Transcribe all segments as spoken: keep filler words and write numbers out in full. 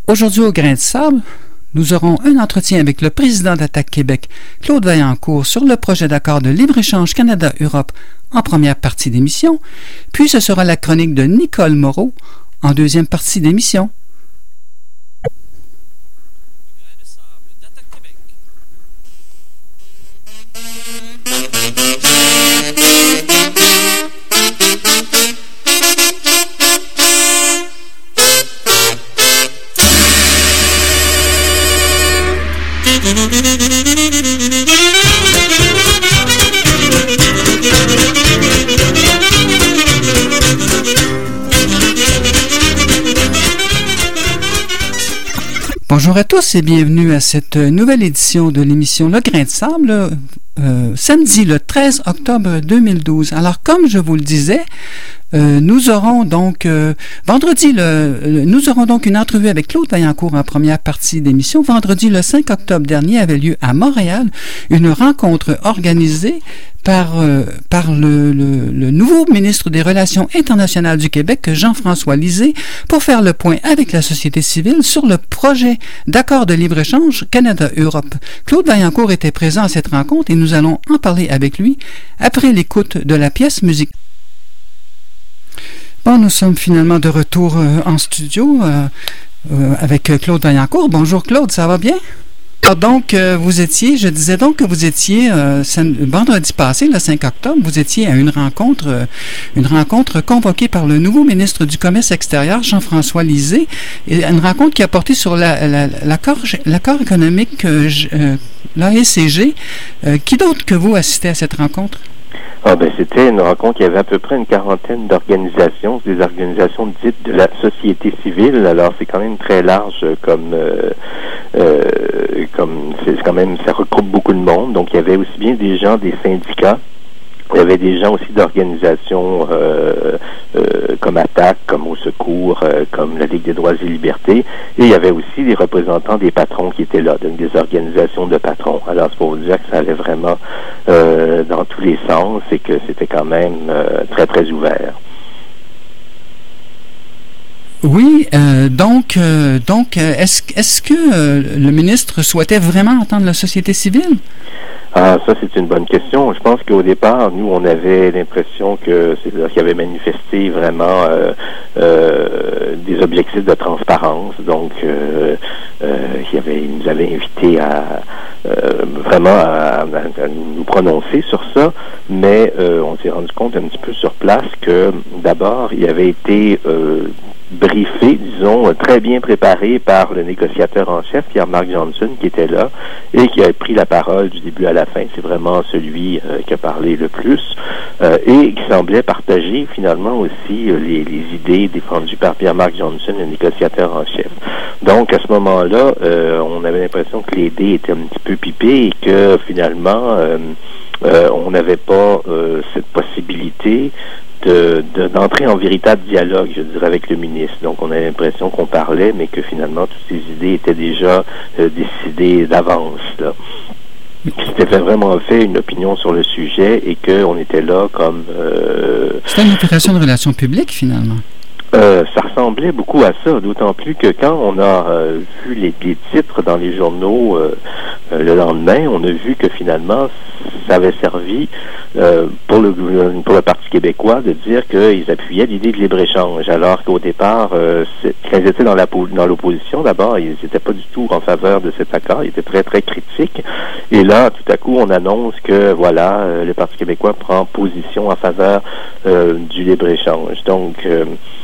Aujourd'hui, au Grain de Sable, nous aurons un entretien avec le président d'Attaque Québec, Claude Vaillancourt, sur le projet d'accord de libre-échange Canada-Europe en première partie d'émission, puis ce sera la chronique de Nicole Moreau en deuxième partie d'émission. Bonjour à tous et bienvenue à cette nouvelle édition de l'émission Le Grain de Sable, euh, samedi le treize octobre deux mille douze. Alors, comme je vous le disais, euh, nous aurons donc euh, vendredi, le, le, nous aurons donc une entrevue avec Claude Vaillancourt en première partie d'émission. Vendredi le cinq octobre dernier avait lieu à Montréal une rencontre organisée par, euh, par le, le, le nouveau ministre des Relations internationales du Québec, Jean-François Lisée, pour faire le point avec la société civile sur le projet d'accord de libre-échange Canada-Europe. Claude Vaillancourt était présent à cette rencontre et nous allons en parler avec lui après l'écoute de la pièce musique. Bon, nous sommes finalement de retour euh, en studio euh, euh, avec Claude Vaillancourt. Bonjour Claude, ça va bien? Donc, euh, vous étiez, je disais donc que vous étiez, euh, vendredi passé, le cinq octobre, vous étiez à une rencontre, euh, une rencontre convoquée par le nouveau ministre du Commerce extérieur, Jean-François Lisée, et une rencontre qui a porté sur la, la, l'accord, l'accord économique, euh, euh, l'A C G. Euh, qui d'autre que vous assistez à cette rencontre? Ah ben c'était une rencontre, il y avait à peu près une quarantaine d'organisations, des organisations dites de la société civile. Alors c'est quand même très large comme euh, euh, comme c'est quand même ça regroupe beaucoup de monde. Donc il y avait aussi bien des gens des syndicats. Il y avait des gens aussi d'organisations euh, euh, comme Attaque, comme Au Secours, euh, comme la Ligue des droits et libertés. Et il y avait aussi des représentants des patrons qui étaient là, donc des organisations de patrons. Alors, c'est pour vous dire que ça allait vraiment euh, dans tous les sens et que c'était quand même euh, très, très ouvert. Oui, euh, donc, euh, donc est-ce, est-ce que euh, le ministre souhaitait vraiment entendre la société civile? Ah, ça, c'est une bonne question. Je pense qu'au départ, nous, on avait l'impression que c'est-à-dire qu'il avait manifesté vraiment euh, euh, des objectifs de transparence. Donc, euh, euh, il, avait, il nous avait invités à euh, vraiment à, à, à nous prononcer sur ça, mais euh, on s'est rendu compte un petit peu sur place que, d'abord, il avait été euh, briefé, disons, très bien préparé par le négociateur en chef, Pierre-Marc Johnson, qui était là et qui a pris la parole du début à la fin. C'est vraiment celui euh, qui a parlé le plus euh, et qui semblait partager finalement aussi euh, les, les idées défendues par Pierre-Marc Johnson, le négociateur en chef. Donc, à ce moment-là, euh, on avait l'impression que les dés étaient un petit peu pipés et que finalement, euh, euh, on n'avait pas euh, cette possibilité De, de, d'entrer en véritable dialogue, je dirais, avec le ministre. Donc, on a l'impression qu'on parlait, mais que finalement, toutes ces idées étaient déjà euh, décidées d'avance, là. C'était vraiment fait une opinion sur le sujet et qu'on était là comme... Euh, C'était une opération de relations publiques, finalement. Euh, ça ressemblait beaucoup à ça, d'autant plus que quand on a euh, vu les, les titres dans les journaux euh, euh, le lendemain, on a vu que finalement, ça avait servi euh, pour, le, pour le Parti québécois de dire qu'ils appuyaient l'idée de libre-échange, alors qu'au départ, euh, quand ils étaient dans, la, dans l'opposition, d'abord, ils n'étaient pas du tout en faveur de cet accord, ils étaient très, très critiques. Et là, tout à coup, on annonce que, voilà, euh, le Parti québécois prend position en faveur euh, du libre-échange. Donc, euh,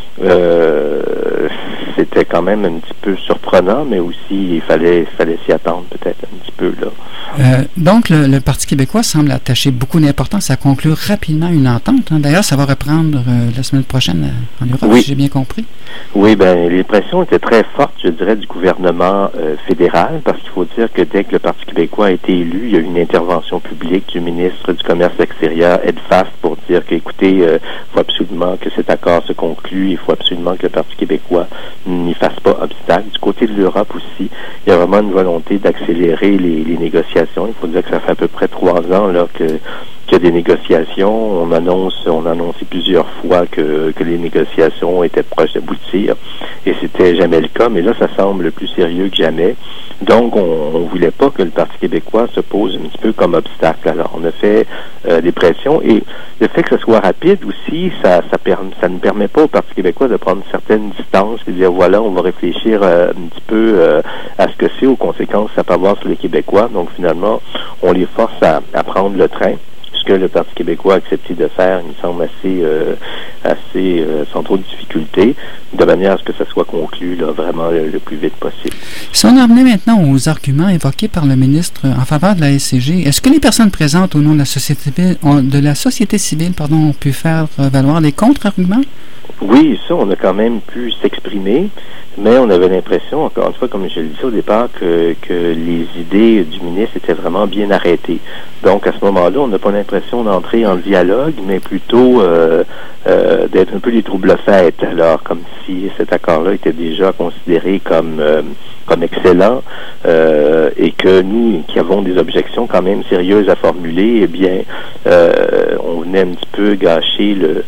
Euh, c'était quand même un petit peu surprenant, mais aussi il fallait, il fallait s'y attendre peut-être un petit peu là. Euh, donc le, le Parti québécois semble attacher beaucoup d'importance à conclure rapidement une entente. Hein. D'ailleurs, ça va reprendre euh, la semaine prochaine en Europe, oui. Si j'ai bien compris. Oui, ben les pressions étaient très fortes, je dirais, du gouvernement euh, fédéral, parce qu'il faut dire que dès que le Parti québécois a été élu, il y a eu une intervention publique du ministre du Commerce extérieur, Ed Fast, pour dire qu'écoutez, il euh, faut absolument que cet accord se conclue, il faut absolument que le Parti québécois n'y fasse pas obstacle. Du côté de l'Europe aussi, il y a vraiment une volonté d'accélérer les, les négociations. Il faut dire que ça fait à peu près trois ans là que qu'il y a des négociations. On annonce, on a annoncé plusieurs fois que, que les négociations étaient proches d'aboutir, et c'était jamais le cas, mais là, ça semble plus sérieux que jamais. Donc, on ne voulait pas que le Parti québécois se pose un petit peu comme obstacle. Alors, on a fait euh, des pressions, et le fait que ce soit rapide aussi, ça ça, per, ça ne permet pas au Parti québécois de prendre certaines distances et de dire, voilà, on va réfléchir euh, un petit peu euh, à ce que c'est, aux conséquences que ça peut avoir sur les Québécois. Donc, finalement, on les force à, à prendre le train. Ce que le Parti québécois a accepté de faire, il me semble assez, euh, assez euh, sans trop de difficultés, de manière à ce que ça soit conclu là, vraiment le, le plus vite possible. Si on en revenait maintenant aux arguments évoqués par le ministre en faveur de la S C G, est-ce que les personnes présentes au nom de la société civile, de la société civile pardon, ont pu faire valoir des contre-arguments? Oui, ça, on a quand même pu s'exprimer, mais on avait l'impression, encore une fois, comme je le disais au départ, que, que les idées du ministre étaient vraiment bien arrêtées. Donc, à ce moment-là, on n'a pas l'impression d'entrer en dialogue, mais plutôt euh, euh, d'être un peu les troubles-fêtes. Alors, comme si cet accord-là était déjà considéré comme euh, comme excellent, euh, et que nous, qui avons des objections quand même sérieuses à formuler, eh bien, euh, on venait un petit peu gâcher le,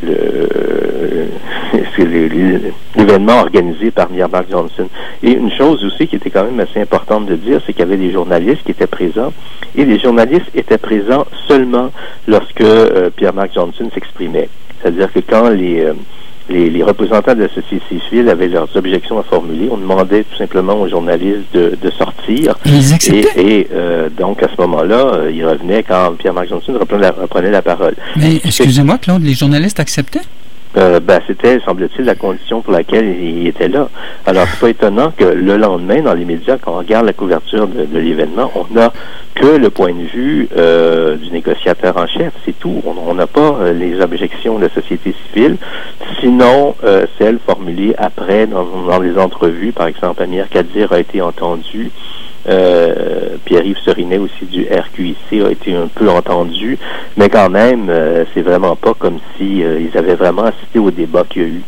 le, l'événement organisé par Pierre-Marc Johnson. Et une chose aussi qui était quand même assez importante de dire, c'est qu'il y avait des journalistes qui étaient présents, et les journalistes étaient présents seulement lorsque euh, Pierre-Marc Johnson s'exprimait. C'est-à-dire que quand les... Euh, Les, les représentants de la société civile avaient leurs objections à formuler. On demandait tout simplement aux journalistes de, de sortir. Ils acceptaient. Et, et euh, donc, à ce moment-là, euh, ils revenaient quand Pierre-Marc Johnson reprenait la, reprenait la parole. Mais excusez-moi, Claude, les journalistes acceptaient? Euh, ben, c'était, semble-t-il, la condition pour laquelle il était là. Alors, c'est pas étonnant que le lendemain, dans les médias, quand on regarde la couverture de, de l'événement, on n'a que le point de vue euh, du négociateur en chef, c'est tout. On n'a pas euh, les objections de la société civile, sinon euh, celles formulées après dans, dans les entrevues. Par exemple, Amir Kadir a été entendu. Euh, Pierre-Yves Serinet aussi du R Q I C a été un peu entendu, mais quand même, euh, c'est vraiment pas comme si euh, ils avaient vraiment assisté au débat qu'il y a eu.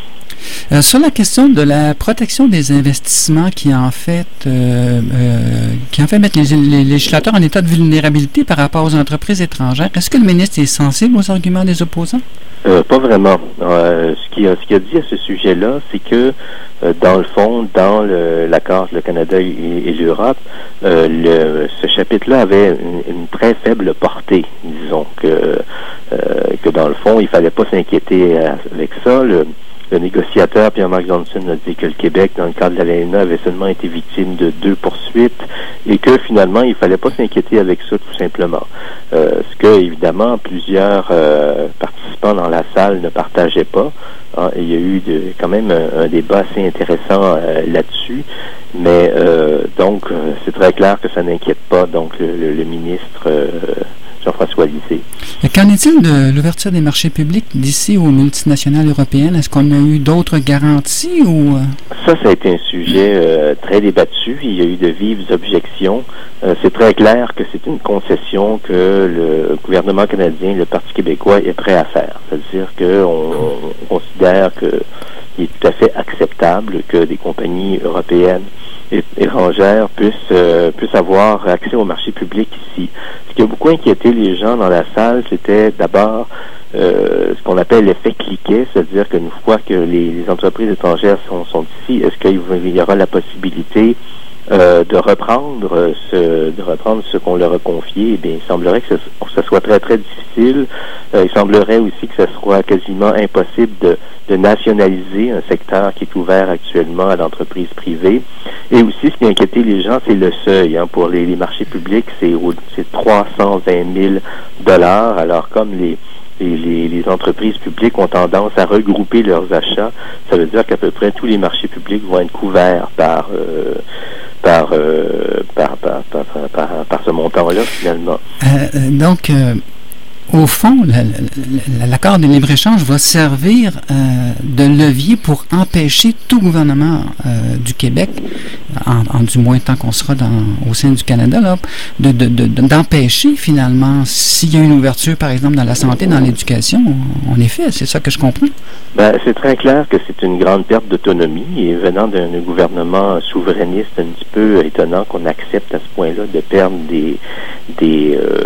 Euh, sur la question de la protection des investissements qui en fait euh, euh, qui en fait mettre les, les législateurs en état de vulnérabilité par rapport aux entreprises étrangères, est-ce que le ministre est sensible aux arguments des opposants? Euh, pas vraiment. Euh, ce qu'il a, ce qu'il a dit à ce sujet-là, c'est que euh, dans le fond, dans le, l'accord entre le Canada et, et l'Europe, euh, le, ce chapitre-là avait une, une très faible portée. Disons que euh, que dans le fond, il fallait pas s'inquiéter avec ça. Le, Le négociateur Pierre-Marc Johnson a dit que le Québec, dans le cadre de l'A L E N A, avait seulement été victime de deux poursuites et que finalement, il ne fallait pas s'inquiéter avec ça, tout simplement. Euh, ce que, évidemment, plusieurs euh, participants dans la salle ne partageaient pas. Hein, il y a eu de, quand même un, un débat assez intéressant euh, là-dessus, mais euh, donc, euh, c'est très clair que ça n'inquiète pas donc le, le, le ministre euh, Jean-François Lisée. Et qu'en est-il de l'ouverture des marchés publics d'ici aux multinationales européennes? Est-ce qu'on a eu d'autres garanties ou... Ça, ça a été un sujet euh, très débattu. Il y a eu de vives objections. Euh, c'est très clair que c'est une concession que le gouvernement canadien, le Parti québécois, est prêt à faire. C'est-à-dire qu'on on considère qu'il est tout à fait acceptable que des compagnies européennes et étrangères puissent, euh, puissent avoir accès au marché public ici. Ce qui a beaucoup inquiété les gens dans la salle, c'était d'abord euh, ce qu'on appelle l'effet cliquet, c'est-à-dire qu'une fois que les, les entreprises étrangères sont, sont ici, est-ce qu'il y aura la possibilité euh, de reprendre ce de reprendre ce qu'on leur a confié? Eh bien, il semblerait que ce, ce soit très, très difficile. Euh, il semblerait aussi que ce soit quasiment impossible de, de nationaliser un secteur qui est ouvert actuellement à l'entreprise privée. Et aussi, ce qui inquiétait les gens, c'est le seuil. Hein, pour les, les marchés publics, c'est, c'est trois cent vingt mille dollars. Alors, comme les Les, les, les entreprises publiques ont tendance à regrouper leurs achats, ça veut dire qu'à peu près tous les marchés publics vont être couverts par euh, par, euh, par, par, par, par, par, par ce montant-là, finalement. Euh, donc, euh, au fond, la, la, l'accord de libre-échange va servir euh, de levier pour empêcher tout gouvernement euh, du Québec, en, en du moins tant qu'on sera dans, au sein du Canada, là, de, de, de, d'empêcher finalement, s'il y a une ouverture, par exemple, dans la santé, dans l'éducation, en effet, c'est ça que je comprends. Ben, c'est très clair que c'est une grande perte d'autonomie, et venant d'un gouvernement souverainiste, un petit peu étonnant qu'on accepte à ce point-là de perdre des, des, euh,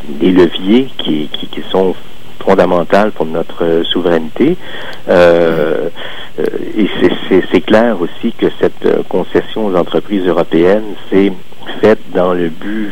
des leviers qui, qui, qui sont fondamentales pour notre euh, souveraineté. Euh, euh, et c'est, c'est, c'est clair aussi que cette euh, concession aux entreprises européennes, c'est faite dans le but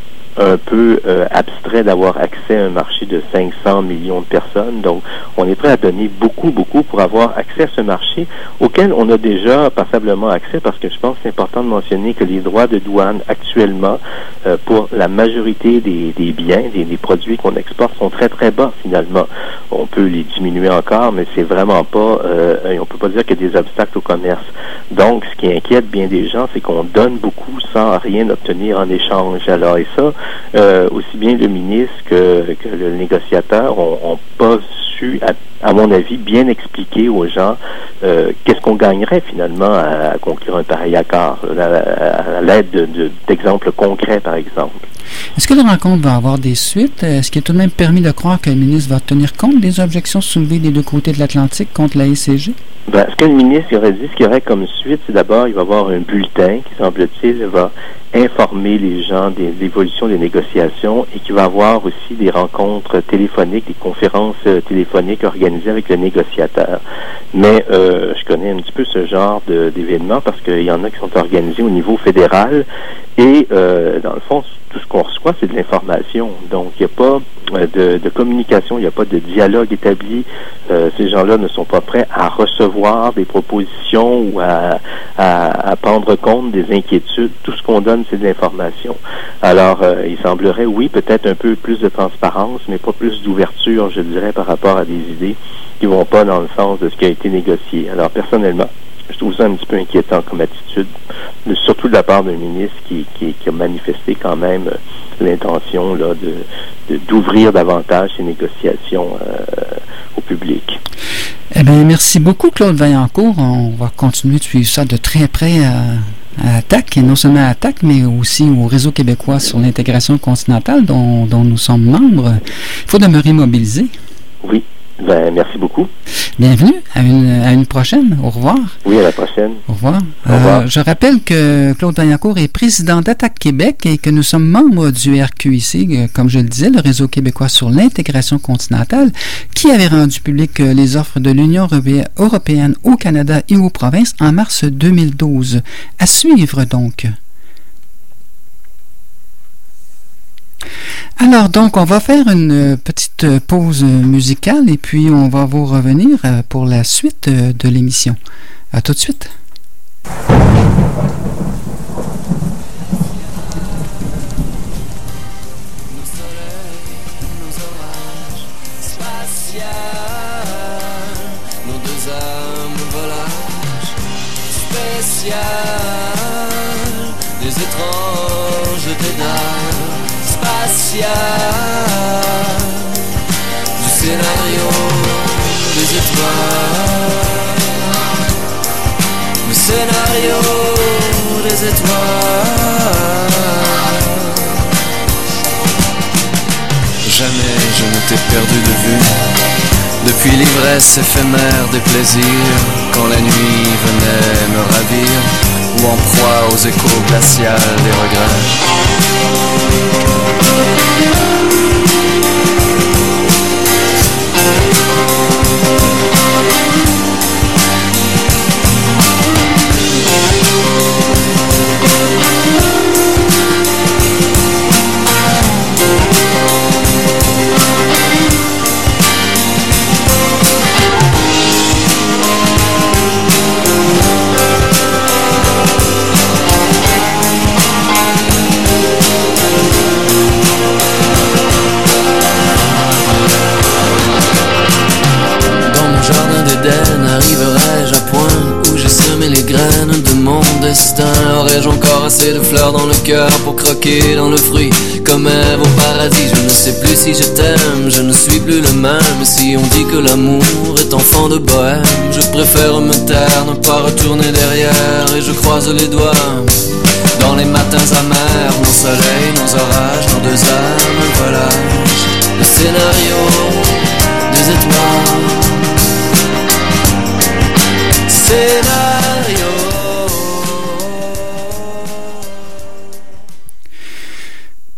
un peu euh, abstrait d'avoir accès à un marché de cinq cents millions de personnes. Donc, on est prêt à donner beaucoup, beaucoup pour avoir accès à ce marché auquel on a déjà passablement accès, parce que je pense que c'est important de mentionner que les droits de douane actuellement, euh, pour la majorité des, des biens, des, des produits qu'on exporte, sont très, très bas finalement. On peut les diminuer encore, mais c'est vraiment pas, euh, on peut pas dire qu'il y a des obstacles au commerce. Donc, ce qui inquiète bien des gens, c'est qu'on donne beaucoup sans rien obtenir en échange. Alors, et ça, Euh, aussi bien le ministre que, que le négociateur ont pas su, à, à mon avis, bien expliquer aux gens euh, qu'est-ce qu'on gagnerait finalement à, à conclure un pareil accord, à, à, à l'aide de, de, d'exemples concrets, par exemple. Est-ce que la rencontre va avoir des suites? Est-ce qu'il est tout de même permis de croire que le ministre va tenir compte des objections soulevées des deux côtés de l'Atlantique contre la S C G? Ben, ce que le ministre aurait dit, ce qu'il y aurait comme suite, c'est d'abord, il va y avoir un bulletin qui, semble-t-il, va informer les gens des, de l'évolution des négociations et qui va avoir aussi des rencontres téléphoniques, des conférences euh, téléphoniques organisées avec le négociateur. Mais euh, je connais un petit peu ce genre de, d'événements parce qu'il y en a qui sont organisés au niveau fédéral et, euh, dans le fond, tout ce qu'on reçoit, c'est de l'information. Donc, il n'y a pas de, de communication, il n'y a pas de dialogue établi. Euh, ces gens-là ne sont pas prêts à recevoir des propositions ou à, à, à prendre compte des inquiétudes. Tout ce qu'on donne, c'est de l'information. Alors, euh, il semblerait, oui, peut-être un peu plus de transparence, mais pas plus d'ouverture, je dirais, par rapport à des idées qui vont pas dans le sens de ce qui a été négocié. Alors, personnellement, je trouve ça un petit peu inquiétant comme attitude, surtout de la part d'un ministre qui, qui, qui a manifesté quand même euh, l'intention là de, de d'ouvrir davantage ces négociations euh, au public. Eh bien, merci beaucoup, Claude Vaillancourt. On va continuer de suivre ça de très près à, à ATTAC, et non seulement à ATTAC, mais aussi au Réseau québécois sur l'intégration continentale dont, dont nous sommes membres. Il faut demeurer mobilisé. Oui. Ben, merci beaucoup. Bienvenue. À une, à une prochaine. Au revoir. Oui, à la prochaine. Au revoir. Au revoir. Euh, je rappelle que Claude Vaillancourt est président d'Attaque Québec et que nous sommes membres du R Q I C, comme je le disais, le Réseau québécois sur l'intégration continentale, qui avait rendu public les offres de l'Union européenne au Canada et aux provinces en mars deux mille douze. À suivre donc. Alors, donc, on va faire une petite pause musicale et puis on va vous revenir pour la suite de l'émission. À tout de suite. Nos soleils, nos orages spatials, nos deux âmes volages spéciales, des étranges dédales spatiales, du scénario des étoiles, le scénario des étoiles. Jamais je ne t'ai perdu de vue, depuis l'ivresse éphémère des plaisirs, quand la nuit venait me ravir, ou en proie aux échos glaciales des regrets. Arriverai-je à point où j'ai semé les graines de mon destin? Aurais-je encore assez de fleurs dans le cœur pour croquer dans le fruit comme Ève au paradis? Je ne sais plus si je t'aime, je ne suis plus le même. Si on dit que l'amour est enfant de bohème, je préfère me taire, ne pas retourner derrière, et je croise les doigts. Dans les matins amers, nos soleils, nos orages, nos deux âmes volages, le scénario des étoiles. Scénario. Vous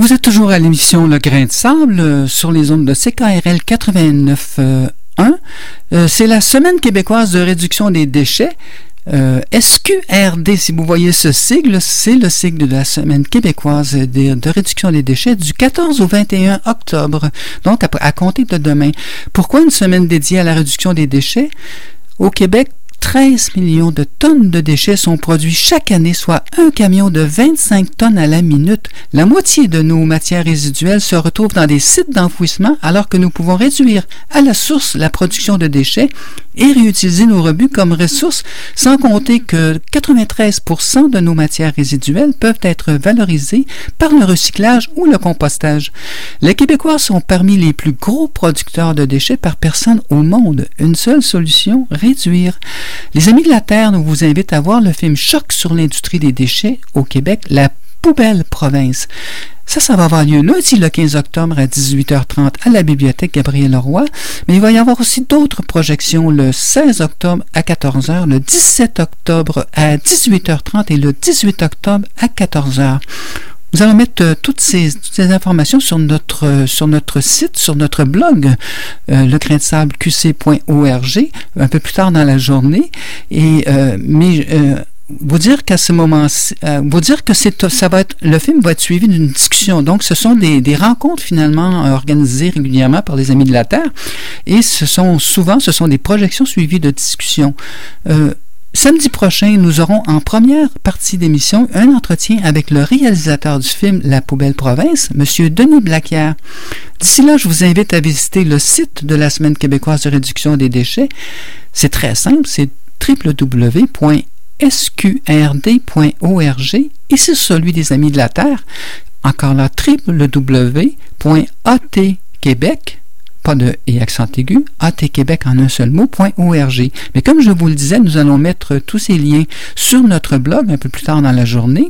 Vous êtes toujours à l'émission Le Grain de Sable euh, sur les ondes de C K R L quatre-vingt-neuf point un. Euh, c'est la Semaine québécoise de réduction des déchets. Euh, S Q R D, si vous voyez ce sigle, c'est le sigle de la Semaine québécoise de, de réduction des déchets du quatorze au vingt et un octobre, donc à, à compter de demain. Pourquoi une semaine dédiée à la réduction des déchets? Au Québec, treize millions de tonnes de déchets sont produits chaque année, soit un camion de vingt-cinq tonnes à la minute. La moitié de nos matières résiduelles se retrouvent dans des sites d'enfouissement, alors que nous pouvons réduire à la source la production de déchets et réutiliser nos rebuts comme ressources, sans compter que quatre-vingt-treize pour cent de nos matières résiduelles peuvent être valorisées par le recyclage ou le compostage. Les Québécois sont parmi les plus gros producteurs de déchets par personne au monde. Une seule solution, réduire. Les Amis de la Terre nous vous invitent à voir le film Choc sur l'industrie des déchets au Québec, La Poubelle Province. Ça, ça va avoir lieu lundi le quinze octobre à dix-huit heures trente à la bibliothèque Gabriel-Leroy. Mais il va y avoir aussi d'autres projections le seize octobre à quatorze heures, le dix-sept octobre à dix-huit heures trente et le dix-huit octobre à quatorze heures. Nous allons mettre euh, toutes, ces, toutes ces informations sur notre, euh, sur notre site, sur notre blog, euh, le grain de sable q c point org, un peu plus tard dans la journée. Et, euh, mais euh, vous dire qu'à ce moment-ci, euh, vous dire que c'est, ça va être, le film va être suivi d'une discussion. Donc, ce sont des, des rencontres finalement organisées régulièrement par les Amis de la Terre. Et ce sont souvent, ce sont des projections suivies de discussions. Euh, Samedi prochain, nous aurons en première partie d'émission un entretien avec le réalisateur du film La Poubelle Province, M. Denis Blacquière. D'ici là, je vous invite à visiter le site de la Semaine québécoise de réduction des déchets. C'est très simple, c'est w w w point s q r d point org et c'est celui des Amis de la Terre. Encore là, w w w point a t québec pas de et accent aigu, atquebec en un seul mot, .org. Mais comme je vous le disais, nous allons mettre tous ces liens sur notre blog un peu plus tard dans la journée.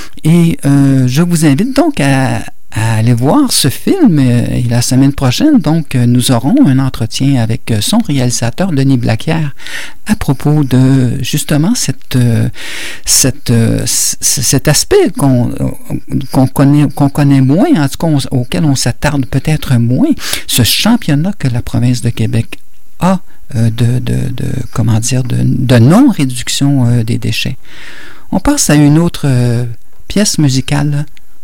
Et euh, je vous invite donc à, à aller voir ce film. Et la semaine prochaine, donc, nous aurons un entretien avec son réalisateur, Denis Blacquière, à propos de justement cette, cette, cet aspect qu'on, qu'on, connaît, qu'on connaît moins, en tout cas on, auquel on s'attarde peut-être moins, ce championnat que la province de Québec a euh, de, de, de, comment dire, de, de non-réduction euh, des déchets. On passe à une autre euh, pièce musicale,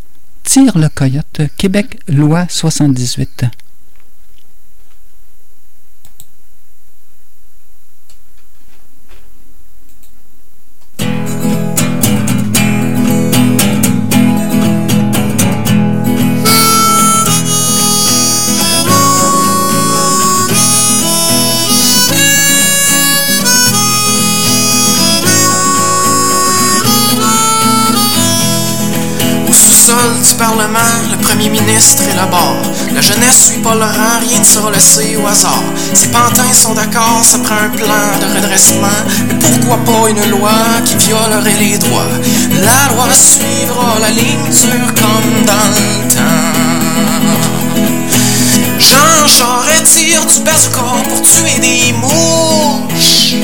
Tire le coyote, Québec, loi soixante-dix-huit. Du Parlement, le premier ministre élabore. La jeunesse suit pas le rang, rien ne sera laissé au hasard. Ces pantins sont d'accord, ça prend un plan de redressement. Mais pourquoi pas une loi qui violerait les droits? La loi suivra la ligne dure comme dans le temps. Jean Charest tire du bazooka pour tuer des mouches.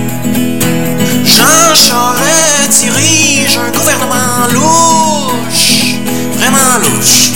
Jean Charest dirige un gouvernement louche, vraiment louche.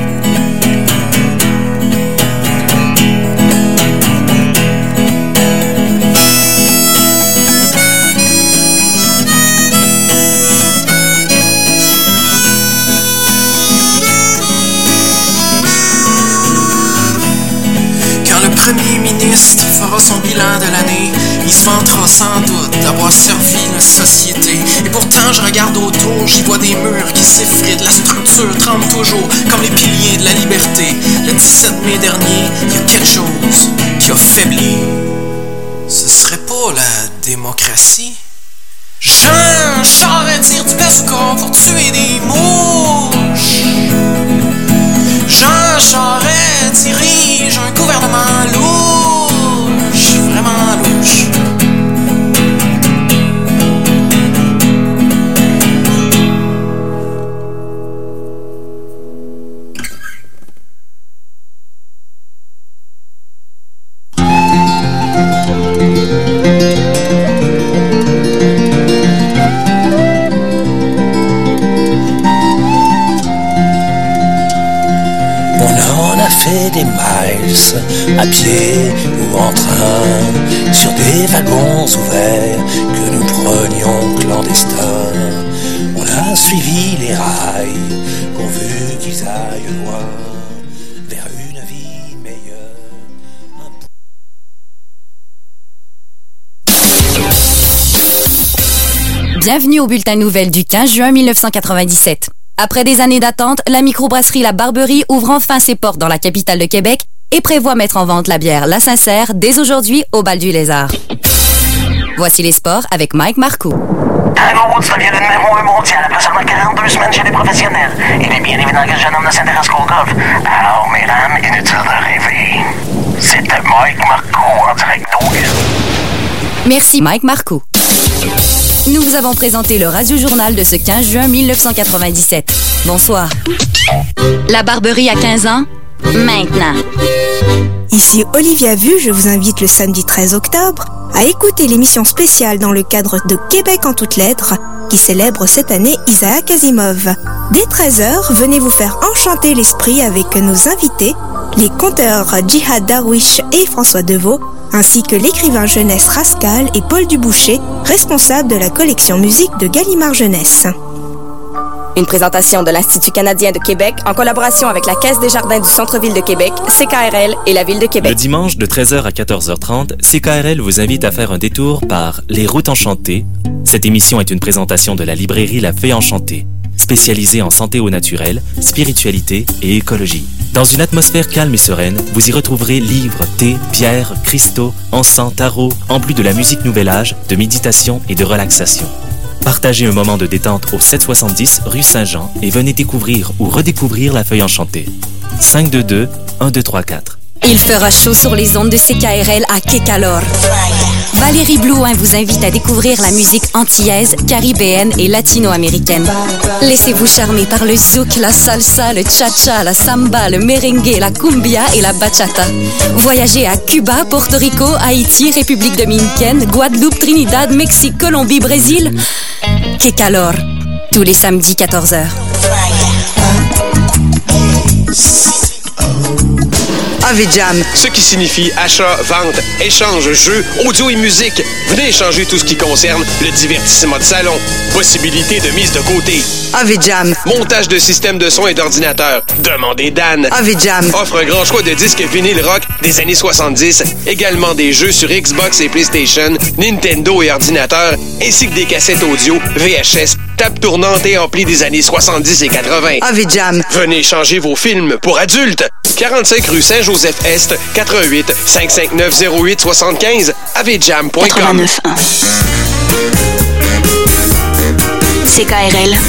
Quand le premier ministre fera son bilan de l'année, il se vantera sans doute d'avoir servi la société. Et pourtant je regarde autour, j'y vois des murs qui s'effritent. La structure tremble toujours comme les piliers de la liberté. Le dix-sept mai dernier, il y a quelque chose qui a faibli. Ce serait pas la démocratie? Jean Charest tire du bazooka pour tuer des mouches. Jean Charest dirige un gouvernement louche, vraiment louche. fait des miles, à pied ou en train, sur des wagons ouverts que nous prenions clandestins. On a suivi les rails, pourvu qu'ils aillent loin, vers une vie meilleure. Bienvenue au bulletin nouvelle du quinze juin mille neuf cent quatre-vingt-dix-sept. Après des années d'attente, la microbrasserie La Barberie ouvre enfin ses portes dans la capitale de Québec et prévoit mettre en vente la bière La Sincère dès aujourd'hui au Bal du Lézard. Voici les sports avec Mike Marcoux. Tiger Woods devient le numéro un mondial après seulement quarante-deux semaines chez les professionnels. Il est bien évident que le jeune homme ne s'intéresse qu'au golf. Alors, mesdames, inutile de rêver. C'était Mike Marcoux en direct d'Auguste. Merci Mike Marcoux. Nous vous avons présenté le Radio-Journal de ce quinze juin mille neuf cent quatre-vingt-dix-sept. Bonsoir. La Barberie a quinze ans, maintenant. Ici Olivia Vu, je vous invite le samedi treize octobre à écouter l'émission spéciale dans le cadre de Québec en toutes lettres qui célèbre cette année Isaac Asimov. Dès treize heures, venez vous faire enchanter l'esprit avec nos invités, les conteurs Djihad Darwish et François Deveau, ainsi que l'écrivain jeunesse Rascal et Paul Duboucher, responsable de la collection musique de Gallimard Jeunesse. Une présentation de l'Institut canadien de Québec en collaboration avec la Caisse des jardins du centre-ville de Québec, C K R L et la Ville de Québec. Le dimanche de treize heures à quatorze heures trente, C K R L vous invite à faire un détour par Les Routes Enchantées. Cette émission est une présentation de la librairie La Fée Enchantée, spécialisée en santé au naturel, spiritualité et écologie. Dans une atmosphère calme et sereine, vous y retrouverez livres, thé, pierres, cristaux, encens, tarot, en plus de la musique nouvel âge, de méditation et de relaxation. Partagez un moment de détente au sept cent soixante-dix rue Saint-Jean et venez découvrir ou redécouvrir La Feuille Enchantée. cinq deux deux, un deux trois quatre. Il fera chaud sur les ondes de C K R L à Kekalor. Valérie Blouin vous invite à découvrir la musique antillaise, caribéenne et latino-américaine. Laissez-vous charmer par le zouk, la salsa, le cha-cha, la samba, le merengue, la cumbia et la bachata. Voyagez à Cuba, Porto Rico, Haïti, République dominicaine, Guadeloupe, Trinidad, Mexique, Colombie, Brésil. Kekalor, tous les samedis quatorze heures. Avidjam. Ce qui signifie achat, vente, échange, jeux, audio et musique. Venez échanger tout ce qui concerne le divertissement de salon. Possibilité de mise de côté. Avidjam. Montage de systèmes de son et d'ordinateurs. Demandez Dan. Avidjam. Offre un grand choix de disques vinyle rock des années soixante-dix. Également des jeux sur Xbox et PlayStation, Nintendo et ordinateurs, ainsi que des cassettes audio, V H S, tables tournantes et amplis des années soixante-dix et quatre-vingts. Avidjam. Venez échanger vos films pour adultes. quarante-cinq rue Saint-Joseph-Est, quatre-vingt-huit cinq cinq neuf zéro huit soixante-quinze, avidjam point com. quatre-vingt-neuf un. C K R L.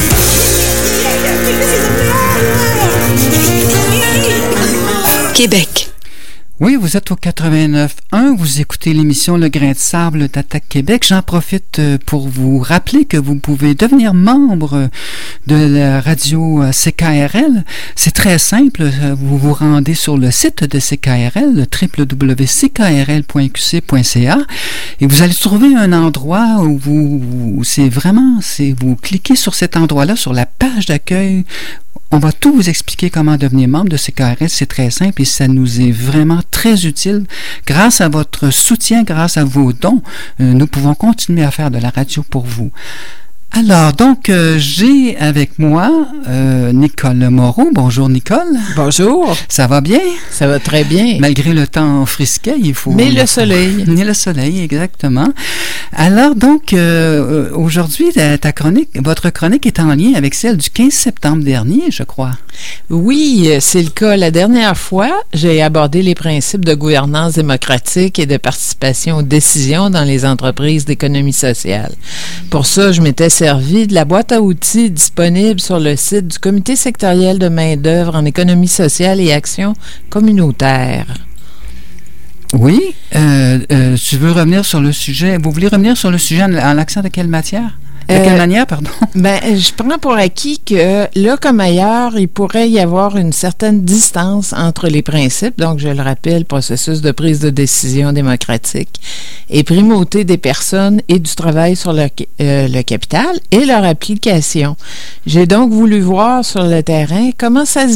Québec. Oui, vous êtes au quatre-vingt-neuf un, vous écoutez l'émission Le Grain de Sable d'Attaque Québec. J'en profite pour vous rappeler que vous pouvez devenir membre de la radio C K R L. C'est très simple, vous vous rendez sur le site de C K R L, le w w w point c k r l point q c point c a, et vous allez trouver un endroit où vous, où c'est vraiment, c'est vous cliquez sur cet endroit-là, sur la page d'accueil. On va tout vous expliquer comment devenir membre de C K R L. C'est très simple et ça nous est vraiment très utile. Grâce à votre soutien, grâce à vos dons, euh, nous pouvons continuer à faire de la radio pour vous. Alors, donc, euh, j'ai avec moi euh, Nicole Moreau. Bonjour, Nicole. Bonjour. Ça va bien? Ça va très bien. Malgré le temps frisquet, il faut... Mais le soleil. Mais le soleil, exactement. Alors, donc, euh, aujourd'hui, ta, ta chronique, votre chronique est en lien avec celle du quinze septembre dernier, je crois. Oui, c'est le cas. La dernière fois, j'ai abordé les principes de gouvernance démocratique et de participation aux décisions dans les entreprises d'économie sociale. Pour ça, je m'étais servi de la boîte à outils disponible sur le site du Comité sectoriel de main-d'œuvre en économie sociale et action communautaire. Oui, euh, euh, tu veux revenir sur le sujet, vous voulez revenir sur le sujet en, en l'accent de quelle matière? De quelle euh, manière, pardon? Ben, je prends pour acquis que là, comme ailleurs, il pourrait y avoir une certaine distance entre les principes, donc je le rappelle, processus de prise de décision démocratique, et primauté des personnes et du travail sur le, euh, le capital et leur application. J'ai donc voulu voir sur le terrain comment ça se vit.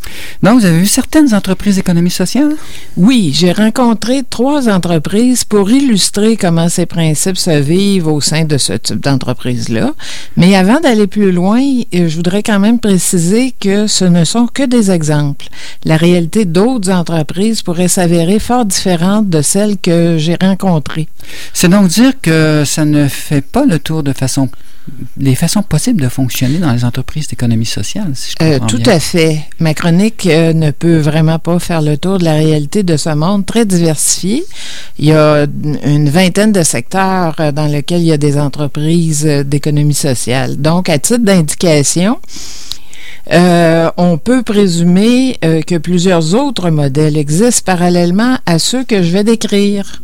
Donc, vous avez vu certaines entreprises d'économie sociale? Oui, j'ai rencontré trois entreprises pour illustrer comment ces principes se vivent au sein de ce type d'entreprise-là. Mais avant d'aller plus loin, je voudrais quand même préciser que ce ne sont que des exemples. La réalité d'autres entreprises pourrait s'avérer fort différente de celles que j'ai rencontrées. C'est donc dire que ça ne fait pas le tour de façon les façons possibles de fonctionner dans les entreprises d'économie sociale, si je comprends euh, tout bien. à fait. Ma chronique euh, ne peut vraiment pas faire le tour de la réalité de ce monde très diversifié. Il y a une vingtaine de secteurs euh, dans lesquels il y a des entreprises euh, d'économie sociale. Donc, à titre d'indication, Euh, on peut présumer euh, que plusieurs autres modèles existent parallèlement à ceux que je vais décrire.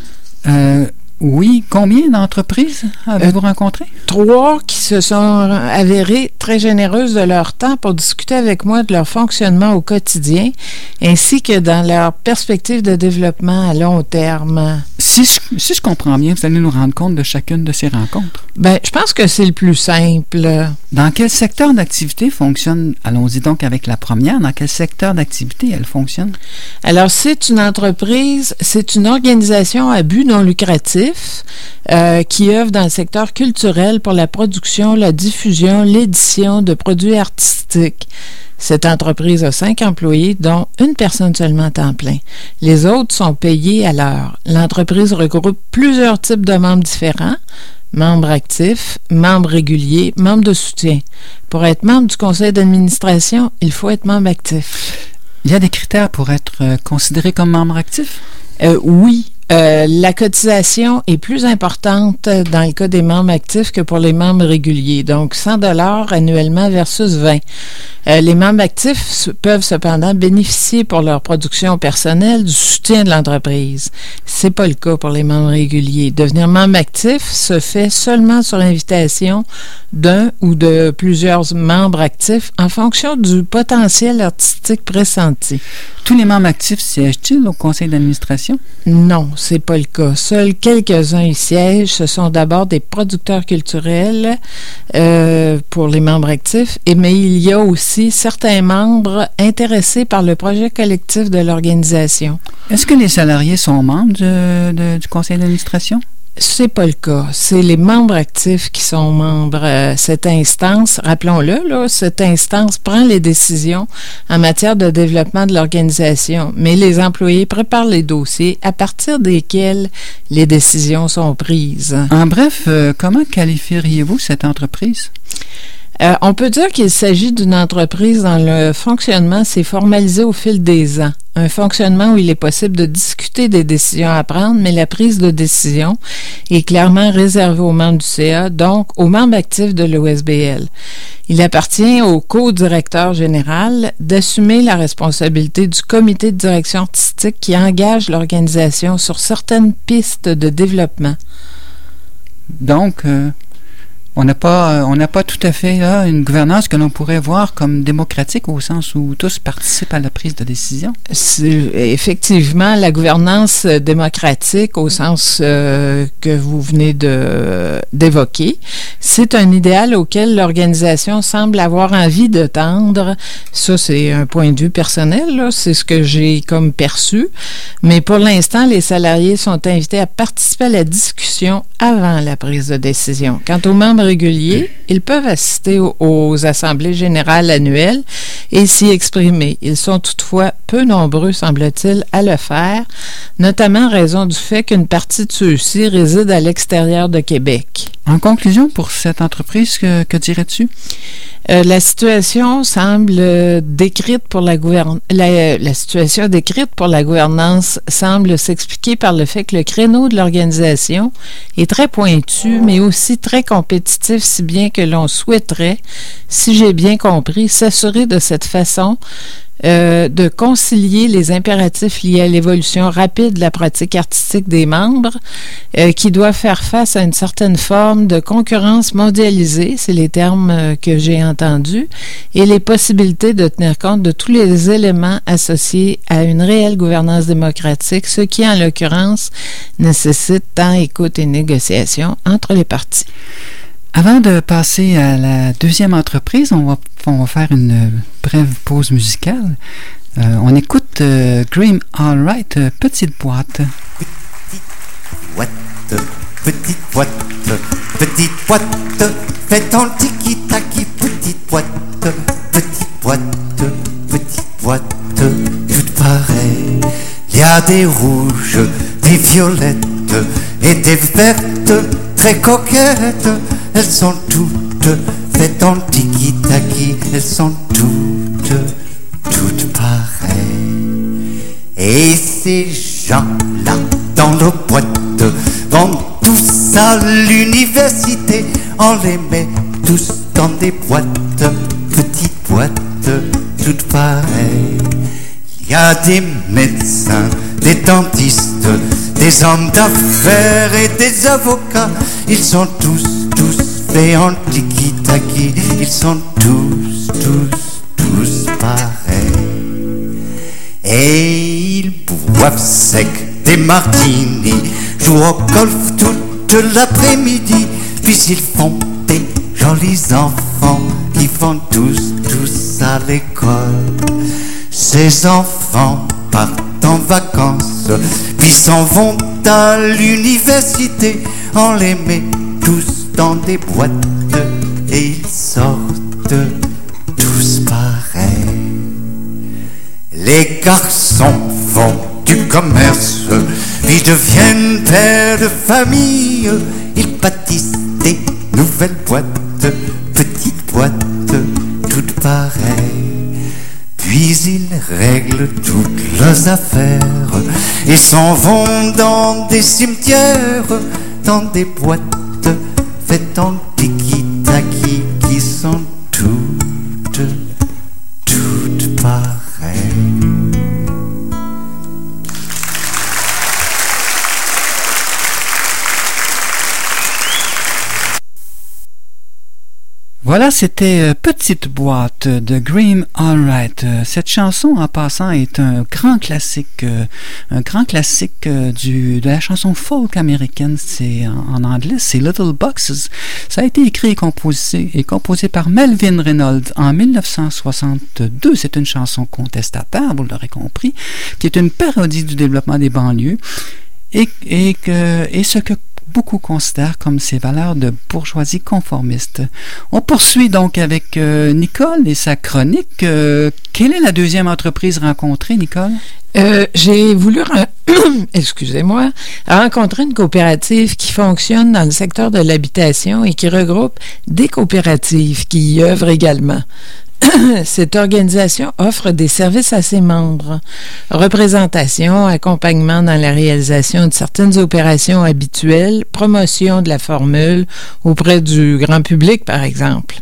Euh, oui, combien d'entreprises avez-vous euh, rencontré? Trois qui se sont avérées très généreuses de leur temps pour discuter avec moi de leur fonctionnement au quotidien, ainsi que dans leur perspective de développement à long terme. Si je, si je comprends bien, vous allez nous rendre compte de chacune de ces rencontres. Ben, je pense que c'est le plus simple. Dans quel secteur d'activité fonctionne, allons-y donc avec la première, dans quel secteur d'activité elle fonctionne? Alors, c'est une entreprise, c'est une organisation à but non lucratif euh, qui œuvre dans le secteur culturel pour la production, la diffusion, l'édition de produits artistiques. Cette entreprise a cinq employés, dont une personne seulement à temps plein. Les autres sont payés à l'heure. L'entreprise regroupe plusieurs types de membres différents, membres actifs, membres réguliers, membres de soutien. Pour être membre du conseil d'administration, il faut être membre actif. Il y a des critères pour être euh, considéré comme membre actif? Euh, oui. Euh, la cotisation est plus importante dans le cas des membres actifs que pour les membres réguliers, donc cent dollars annuellement versus vingt. Euh, les membres actifs peuvent cependant bénéficier pour leur production personnelle du soutien de l'entreprise. C'est pas le cas pour les membres réguliers. Devenir membre actif se fait seulement sur invitation d'un ou de plusieurs membres actifs en fonction du potentiel artistique pressenti. Tous les membres actifs siègent-ils au conseil d'administration? Non, c'est pas le cas. Seuls quelques-uns y siègent. Ce sont d'abord des producteurs culturels euh, pour les membres actifs, et mais il y a aussi certains membres intéressés par le projet collectif de l'organisation. Est-ce que les salariés sont membres de, de, du conseil d'administration? C'est pas le cas. C'est les membres actifs qui sont membres. Euh, cette instance, rappelons-le, là, cette instance prend les décisions en matière de développement de l'organisation, mais les employés préparent les dossiers à partir desquels les décisions sont prises. En bref, euh, comment qualifieriez-vous cette entreprise? Euh, on peut dire qu'il s'agit d'une entreprise dont le fonctionnement s'est formalisé au fil des ans. Un fonctionnement où il est possible de discuter des décisions à prendre, mais la prise de décision est clairement réservée aux membres du C A, donc aux membres actifs de l'O S B L. Il appartient au co-directeur général d'assumer la responsabilité du comité de direction artistique qui engage l'organisation sur certaines pistes de développement. Donc, euh, on n'a pas, on n'a pas tout à fait là une gouvernance que l'on pourrait voir comme démocratique au sens où tous participent à la prise de décision. C'est effectivement la gouvernance démocratique au sens euh, que vous venez de d'évoquer. C'est un idéal auquel l'organisation semble avoir envie de tendre. Ça, c'est un point de vue personnel, là. C'est ce que j'ai comme perçu. Mais pour l'instant, les salariés sont invités à participer à la discussion avant la prise de décision. Quant aux membres réguliers, ils peuvent assister aux, aux assemblées générales annuelles et s'y exprimer. Ils sont toutefois peu nombreux, semble-t-il, à le faire, notamment en raison du fait qu'une partie de ceux-ci réside à l'extérieur de Québec. En conclusion, pour cette entreprise, que, que dirais-tu? Euh, la situation semble euh, décrite pour la gouvernance. La, la situation décrite pour la gouvernance semble s'expliquer par le fait que le créneau de l'organisation est très pointu, mais aussi très compétitif, si bien que l'on souhaiterait, si j'ai bien compris, s'assurer de cette façon Euh, de concilier les impératifs liés à l'évolution rapide de la pratique artistique des membres, euh, qui doivent faire face à une certaine forme de concurrence mondialisée, c'est les termes euh, que j'ai entendus, et les possibilités de tenir compte de tous les éléments associés à une réelle gouvernance démocratique, ce qui, en l'occurrence, nécessite temps, écoute et négociation entre les parties. Avant de passer à la deuxième entreprise, on va, on va faire une brève pause musicale. Euh, on écoute euh, Dream Alright, euh, Petite Boîte. Petite boîte, petite boîte, petite boîte, fais ton tiki-taki, petite boîte, petite boîte, petite boîte, toutes pareilles. Il y a des rouges, des violettes et des vertes, très coquettes. Elles sont toutes faites en tiki-taki, elles sont toutes, toutes pareilles. Et ces gens-là, dans nos boîtes, vont tous à l'université. On les met tous dans des boîtes, petites boîtes, toutes pareilles. Il y a des médecins, des dentistes, des hommes d'affaires et des avocats. Ils sont tous, tous faits en tiki-taki. Ils sont tous, tous, tous pareils. Et ils boivent sec des martinis, jouent au golf toute l'après-midi. Puis ils font des jolis enfants qui vont tous, tous à l'école. Ces enfants partent en vacances, puis s'en vont à l'université. On les met tous dans des boîtes et ils sortent tous pareils. Les garçons font du commerce, puis deviennent pères de famille. Ils bâtissent des nouvelles boîtes, petites boîtes, toutes pareilles. Puis ils règlent toutes leurs affaires et s'en vont dans des cimetières, dans des boîtes faites en tiki-taki qui sont toutes, toutes pareilles. Voilà, c'était euh, Petite Boîte de Dream Alright. Euh, cette chanson, en passant, est un grand classique, euh, un grand classique euh, du de la chanson folk américaine. C'est en, en anglais, c'est Little Boxes. Ça a été écrit et composé et composé par Melvin Reynolds en mille neuf cent soixante-deux. C'est une chanson contestataire, vous l'aurez compris, qui est une parodie du développement des banlieues et et que et ce que beaucoup considèrent comme ses valeurs de bourgeoisie conformiste. On poursuit donc avec euh, Nicole et sa chronique. Euh, quelle est la deuxième entreprise rencontrée, Nicole? Euh, j'ai voulu, excusez-moi, rencontrer une coopérative qui fonctionne dans le secteur de l'habitation et qui regroupe des coopératives qui y œuvrent également. Cette organisation offre des services à ses membres. Représentation, accompagnement dans la réalisation de certaines opérations habituelles, promotion de la formule auprès du grand public, par exemple.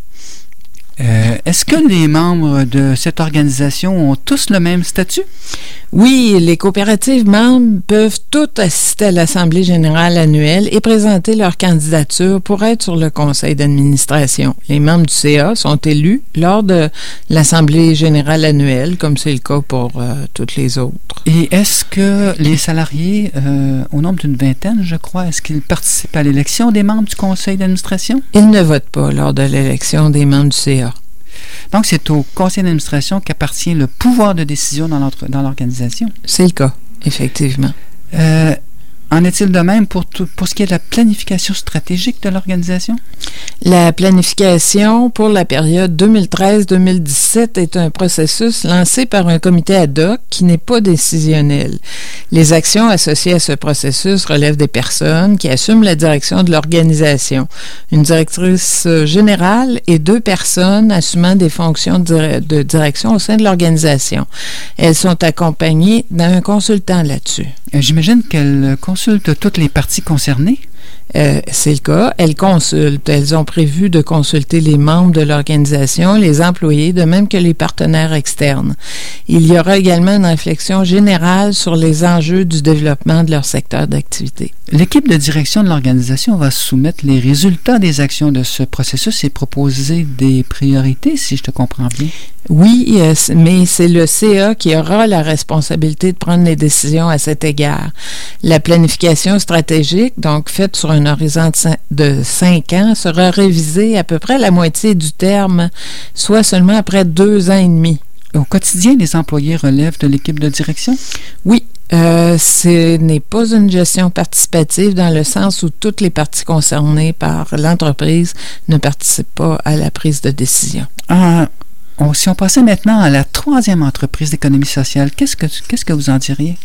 Euh, est-ce que les membres de cette organisation ont tous le même statut? Oui, les coopératives membres peuvent toutes assister à l'Assemblée générale annuelle et présenter leur candidature pour être sur le conseil d'administration. Les membres du C A sont élus lors de l'Assemblée générale annuelle, comme c'est le cas pour euh, toutes les autres. Et est-ce que les salariés, euh, au nombre d'une vingtaine, je crois, est-ce qu'ils participent à l'élection des membres du conseil d'administration? Ils ne votent pas lors de l'élection des membres du C A. Donc, c'est au conseil d'administration qu'appartient le pouvoir de décision dans, dans l'organisation. C'est le cas, effectivement. Euh, en est-il de même pour, tout, pour ce qui est de la planification stratégique de l'organisation? La planification pour la période deux mille treize deux mille dix-sept est un processus lancé par un comité ad hoc qui n'est pas décisionnel. Les actions associées à ce processus relèvent des personnes qui assument la direction de l'organisation. Une directrice générale et deux personnes assumant des fonctions de, de direction au sein de l'organisation. Elles sont accompagnées d'un consultant là-dessus. J'imagine qu'elles consultent toutes les parties concernées? Euh, c'est le cas. Elles consultent. Elles ont prévu de consulter les membres de l'organisation, les employés, de même que les partenaires externes. Il y aura également une réflexion générale sur les enjeux du développement de leur secteur d'activité. L'équipe de direction de l'organisation va soumettre les résultats des actions de ce processus et proposer des priorités, si je te comprends bien. Oui, mais c'est le C A qui aura la responsabilité de prendre les décisions à cet égard. La planification stratégique, donc faite faite sur un horizon de cinq ans sera révisée à peu près à la moitié du terme, soit seulement après deux ans et demi. Au quotidien, les employés relèvent de l'équipe de direction? Oui. Euh, ce n'est pas une gestion participative dans le sens où toutes les parties concernées par l'entreprise ne participent pas à la prise de décision. Ah, on, si on passait maintenant à la troisième entreprise d'économie sociale, qu'est-ce que, qu'est-ce que vous en diriez?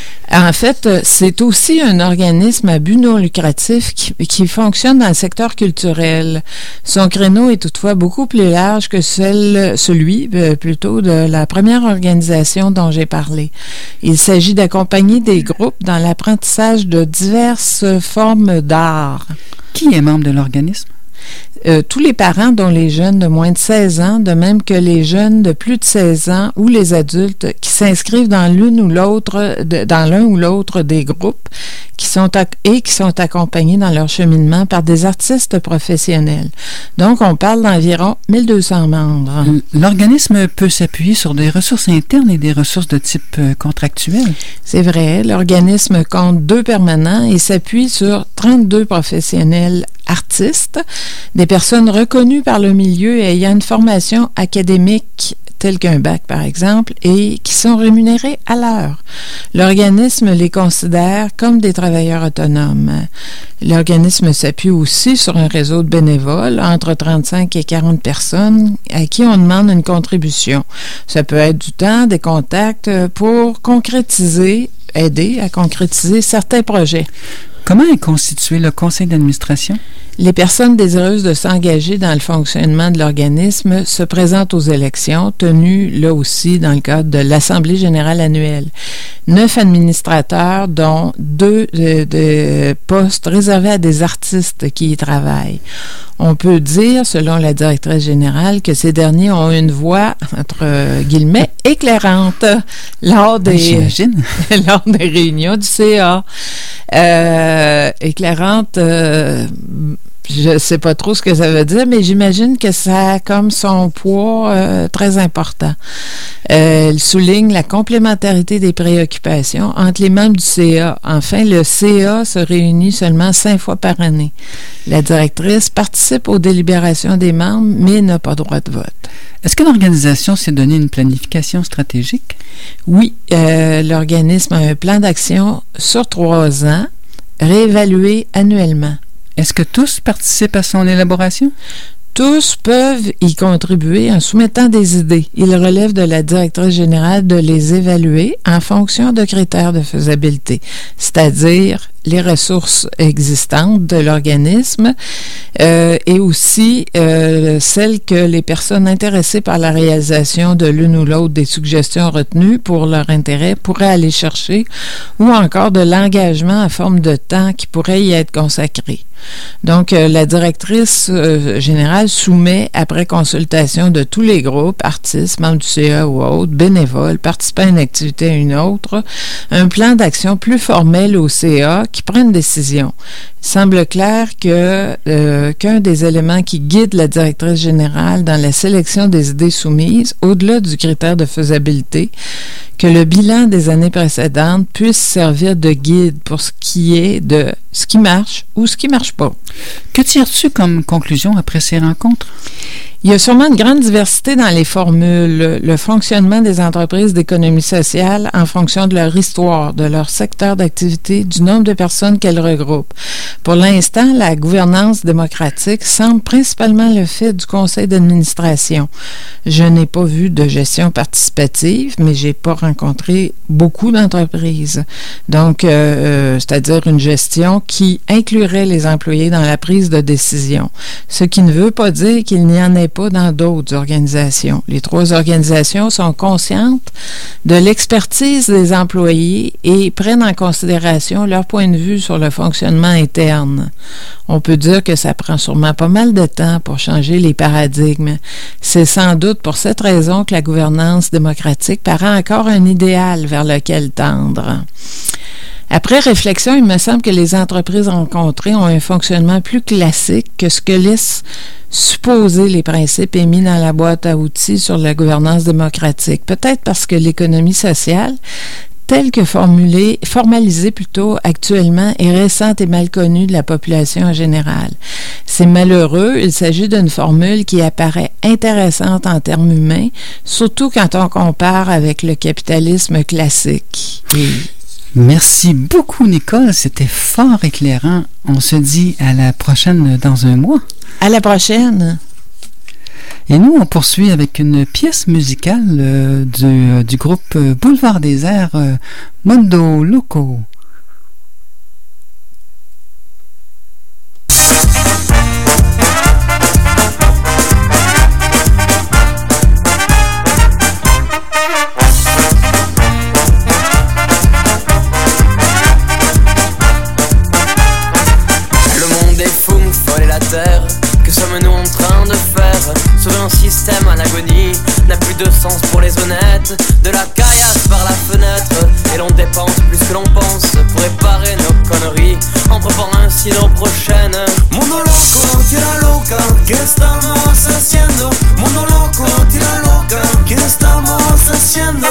En fait, c'est aussi un organisme à but non lucratif qui, qui fonctionne dans le secteur culturel. Son créneau est toutefois beaucoup plus large que celle, celui euh, plutôt de la première organisation dont j'ai parlé. Il s'agit d'accompagner des groupes dans l'apprentissage de diverses formes d'art. Qui est membre de l'organisme? Euh, tous les parents dont les jeunes de moins de seize ans, de même que les jeunes de plus de seize ans ou les adultes qui s'inscrivent dans l'une ou l'autre, de, dans l'un ou l'autre des groupes qui sont et qui sont accompagnés dans leur cheminement par des artistes professionnels. Donc, on parle d'environ mille deux cents membres. L'organisme peut s'appuyer sur des ressources internes et des ressources de type contractuel. C'est vrai. L'organisme compte deux permanents et s'appuie sur trente-deux professionnels artistes, des personnes reconnues par le milieu et ayant une formation académique telle qu'un bac, par exemple, et qui sont rémunérés à l'heure. L'organisme les considère comme des travailleurs autonomes. L'organisme s'appuie aussi sur un réseau de bénévoles, entre trente-cinq et quarante personnes, à qui on demande une contribution. Ça peut être du temps, des contacts, pour concrétiser, aider à concrétiser certains projets. Comment est constitué le conseil d'administration? Les personnes désireuses de s'engager dans le fonctionnement de l'organisme se présentent aux élections, tenues là aussi dans le cadre de l'Assemblée générale annuelle. Neuf administrateurs, dont deux de, de postes réservés à des artistes qui y travaillent. On peut dire, selon la directrice générale, que ces derniers ont une voix, entre guillemets, éclairante lors des, J'imagine. lors des réunions du C A. Euh, éclairante, euh, je ne sais pas trop ce que ça veut dire, mais j'imagine que ça a comme son poids euh, très important. Euh, elle souligne la complémentarité des préoccupations entre les membres du C A. Enfin, le C A se réunit seulement cinq fois par année. La directrice participe aux délibérations des membres, mais n'a pas droit de vote. Est-ce que l'organisation s'est donné une planification stratégique? Oui, euh, l'organisme a un plan d'action sur trois ans, réévalué annuellement. Est-ce que tous participent à son élaboration? Tous peuvent y contribuer en soumettant des idées. Il relève de la directrice générale de les évaluer en fonction de critères de faisabilité, c'est-à-dire les ressources existantes de l'organisme euh, et aussi euh, celles que les personnes intéressées par la réalisation de l'une ou l'autre des suggestions retenues pour leur intérêt pourraient aller chercher, ou encore de l'engagement en forme de temps qui pourrait y être consacré. Donc, euh, la directrice euh, générale soumet, après consultation de tous les groupes, artistes, membres du C A ou autres, bénévoles, participant à une activité à une autre, un plan d'action plus formel au C A qui prend une décision. Il semble clair que euh, qu'un des éléments qui guide la directrice générale dans la sélection des idées soumises, au-delà du critère de faisabilité, que le bilan des années précédentes puisse servir de guide pour ce qui est de ce qui marche ou ce qui ne marche pas. Que tires-tu comme conclusion après ces rencontres? Il y a sûrement une grande diversité dans les formules, le fonctionnement des entreprises d'économie sociale en fonction de leur histoire, de leur secteur d'activité, du nombre de personnes qu'elles regroupent. Pour l'instant, la gouvernance démocratique semble principalement le fait du conseil d'administration. Je n'ai pas vu de gestion participative, mais j'ai pas rencontré beaucoup d'entreprises. Donc, euh, c'est-à-dire une gestion qui inclurait les employés dans la prise de décision. Ce qui ne veut pas dire qu'il n'y en ait pas dans d'autres organisations. Les trois organisations sont conscientes de l'expertise des employés et prennent en considération leur point de vue sur le fonctionnement interne. On peut dire que ça prend sûrement pas mal de temps pour changer les paradigmes. C'est sans doute pour cette raison que la gouvernance démocratique paraît encore un idéal vers lequel tendre. Après réflexion, il me semble que les entreprises rencontrées ont un fonctionnement plus classique que ce que laissent supposer les principes émis dans la boîte à outils sur la gouvernance démocratique. Peut-être parce que l'économie sociale, telle que formulée, formalisée plutôt actuellement, est récente et mal connue de la population en général. C'est malheureux, il s'agit d'une formule qui apparaît intéressante en termes humains, surtout quand on compare avec le capitalisme classique. Oui. Merci beaucoup, Nicole. C'était fort éclairant. On se dit à la prochaine dans un mois. À la prochaine. Et nous, on poursuit avec une pièce musicale euh, du, euh, du groupe euh, Boulevard des Airs, euh, Mondo Loco. Que sommes-nous en train de faire? Sauver un système à l'agonie n'a plus de sens pour les honnêtes. De la caillasse par la fenêtre, et l'on dépense plus que l'on pense pour réparer nos conneries en préparant ainsi nos prochaines. Mundo loco, tira loca, ¿qué estamos haciendo? Mundo loco, tira loca, ¿qué estamos haciendo?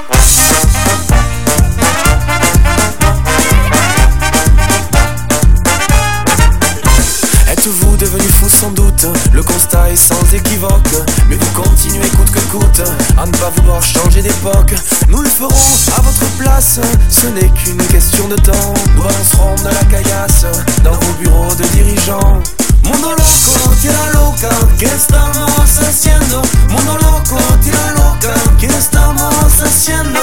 Êtes-vous devenu fou sans doute? Le constat est sans équivoque. Mais vous continuez coûte que coûte à ne pas vouloir changer d'époque. Nous le ferons à votre place, ce n'est qu'une question de temps. Nous balancerons de la caillasse dans vos bureaux de dirigeants. Mundo loco, tira loca, ¿qué estamos haciendo? Mundo loco, tira loca, ¿qué estamos haciendo?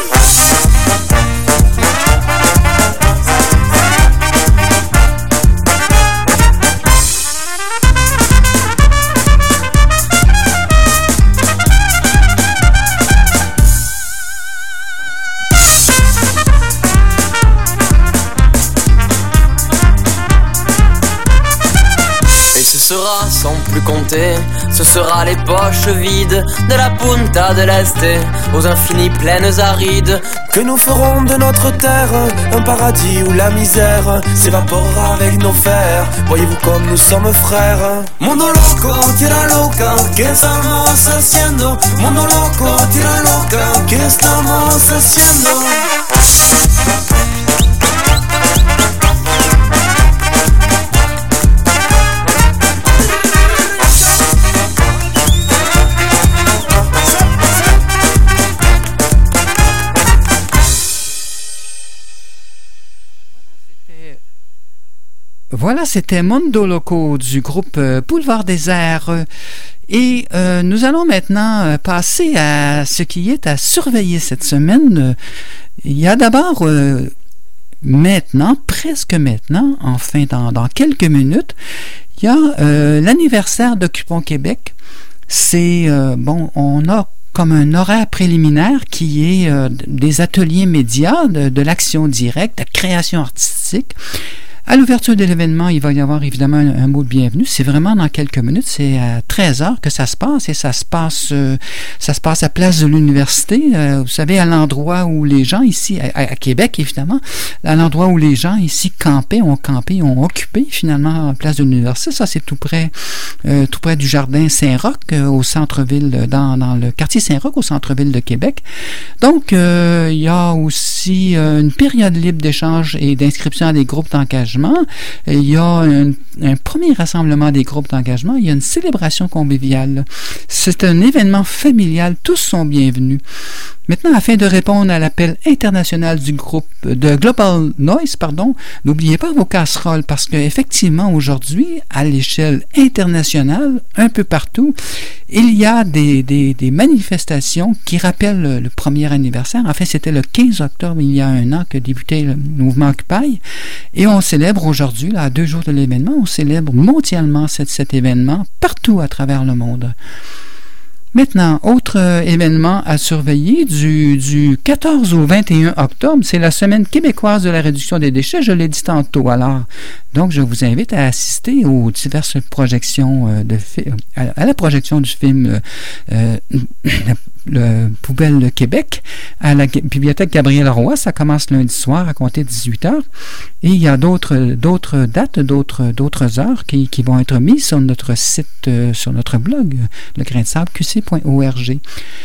Ce sera sans plus compter, ce sera les poches vides de la Punta del Este aux infinies plaines arides. Que nous ferons de notre terre un paradis où la misère s'évaporera avec nos fers. Voyez-vous comme nous sommes frères. Mundo loco, tira loca, ¿qué estamos haciendo? Mundo loco, tira loca, ¿qué estamos haciendo? Voilà, c'était Mondo Loco du groupe euh, Boulevard des Airs. Et euh, nous allons maintenant euh, passer à ce qui est à surveiller cette semaine. Il y a d'abord euh, maintenant, presque maintenant, enfin dans, dans quelques minutes, il y a euh, l'anniversaire d'Occupons Québec. C'est, euh, bon, on a comme un horaire préliminaire qui est euh, des ateliers médias, de, de l'action directe, de création artistique. À l'ouverture de l'événement, il va y avoir évidemment un, un mot de bienvenue. C'est vraiment dans quelques minutes. C'est à treize heures que ça se passe et ça se passe euh, ça se passe à Place de l'Université. Euh, vous savez, à l'endroit où les gens ici, à, à Québec évidemment, à l'endroit où les gens ici campaient, ont campé, ont occupé finalement Place de l'Université. Ça, c'est tout près euh, tout près du jardin Saint-Roch, euh, au centre-ville, dans, dans le quartier Saint-Roch, au centre-ville de Québec. Donc, euh, il y a aussi euh, une période libre d'échange et d'inscription à des groupes d'engagement. Il y a un, un premier rassemblement des groupes d'engagement, il y a une célébration conviviale. C'est un événement familial, tous sont bienvenus. Maintenant, afin de répondre à l'appel international du groupe de Global Noise, pardon, n'oubliez pas vos casseroles parce qu'effectivement, aujourd'hui, à l'échelle internationale, un peu partout, il y a des, des, des manifestations qui rappellent le, le premier anniversaire. En fait, c'était le quinze octobre, il y a un an, que débutait le mouvement Occupy. Et on célèbre aujourd'hui, là, à deux jours de l'événement, on célèbre mondialement cet, cet événement partout à travers le monde. Maintenant, autre euh, événement à surveiller, du, du quatorze au vingt et un octobre, c'est la Semaine québécoise de la réduction des déchets, je l'ai dit tantôt. Alors, donc, je vous invite à assister aux diverses projections, euh, de fi- à, à la projection du film euh, le Poubelle de Québec à la bibliothèque Gabriel Roy. Ça commence lundi soir à compter de dix-huit heures. Et il y a d'autres, d'autres dates, d'autres, d'autres heures qui, qui vont être mises sur notre site, euh, sur notre blog, le grain de sable q c point org.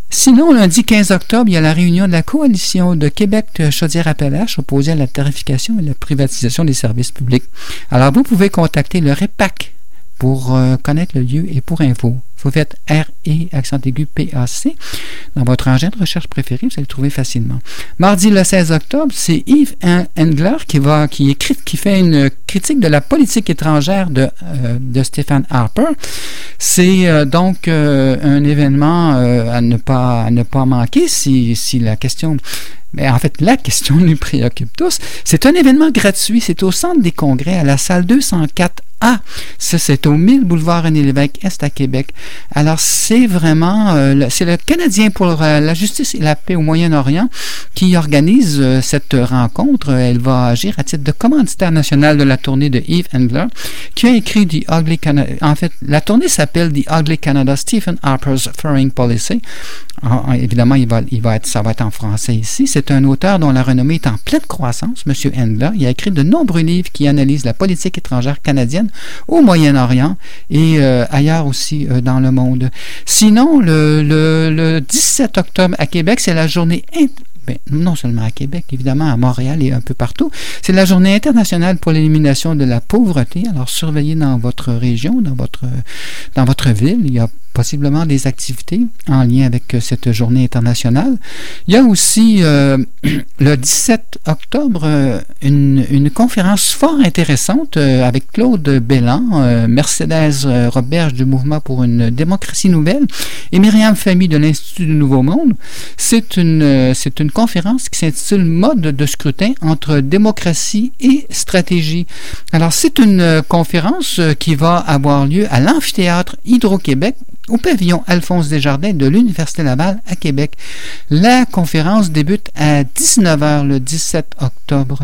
Sinon, lundi quinze octobre, il y a la réunion de la coalition de Québec-Chaudière-Appalaches opposée à la tarification et la privatisation des services publics. Alors, vous pouvez contacter le R E P A C pour euh, connaître le lieu et pour info. Vous faites R E accent aigu P A C dans votre engin de recherche préféré, vous allez le trouver facilement. Mardi le seize octobre, c'est Yves Engler qui va qui écrit qui fait une critique de la politique étrangère de euh, de Stephen Harper. C'est euh, donc euh, un événement euh, à ne pas à ne pas manquer si si la question Mais en fait, la question nous préoccupe tous. C'est un événement gratuit. C'est au Centre des Congrès, à la salle deux cent quatre A. Ça, c'est au mille boulevard René-Lévesque, Est à Québec. Alors, c'est vraiment... Euh, le, c'est le Canadien pour euh, la justice et la paix au Moyen-Orient qui organise euh, cette rencontre. Elle va agir à titre de commanditaire national de la tournée de Yves Engler, qui a écrit The Ugly Canada. En fait, la tournée s'appelle The Ugly Canada, Stephen Harper's Foreign Policy. Ah, évidemment, il va, il va être, ça va être en français ici. C'est un auteur dont la renommée est en pleine croissance, M. Engler. Il a écrit de nombreux livres qui analysent la politique étrangère canadienne au Moyen-Orient et euh, ailleurs aussi euh, dans le monde. Sinon, le, le, le dix-sept octobre à Québec, c'est la journée... Int- Ben, non seulement à Québec, évidemment, à Montréal et un peu partout. C'est la journée internationale pour l'élimination de la pauvreté. Alors, surveillez dans votre région, dans votre, dans votre ville. Il y a possiblement des activités en lien avec cette journée internationale. Il y a aussi, euh, le dix-sept octobre, euh, une, une conférence fort intéressante euh, avec Claude Belland, euh, Mercedes Roberge du Mouvement pour une démocratie nouvelle et Myriam Famy de l'Institut du Nouveau Monde. C'est une, euh, c'est une conférence qui s'intitule « Mode de scrutin entre démocratie et stratégie ». Alors, c'est une euh, conférence euh, qui va avoir lieu à l'amphithéâtre Hydro-Québec au pavillon Alphonse Desjardins de l'Université Laval à Québec. La conférence débute à dix-neuf heures le dix-sept octobre.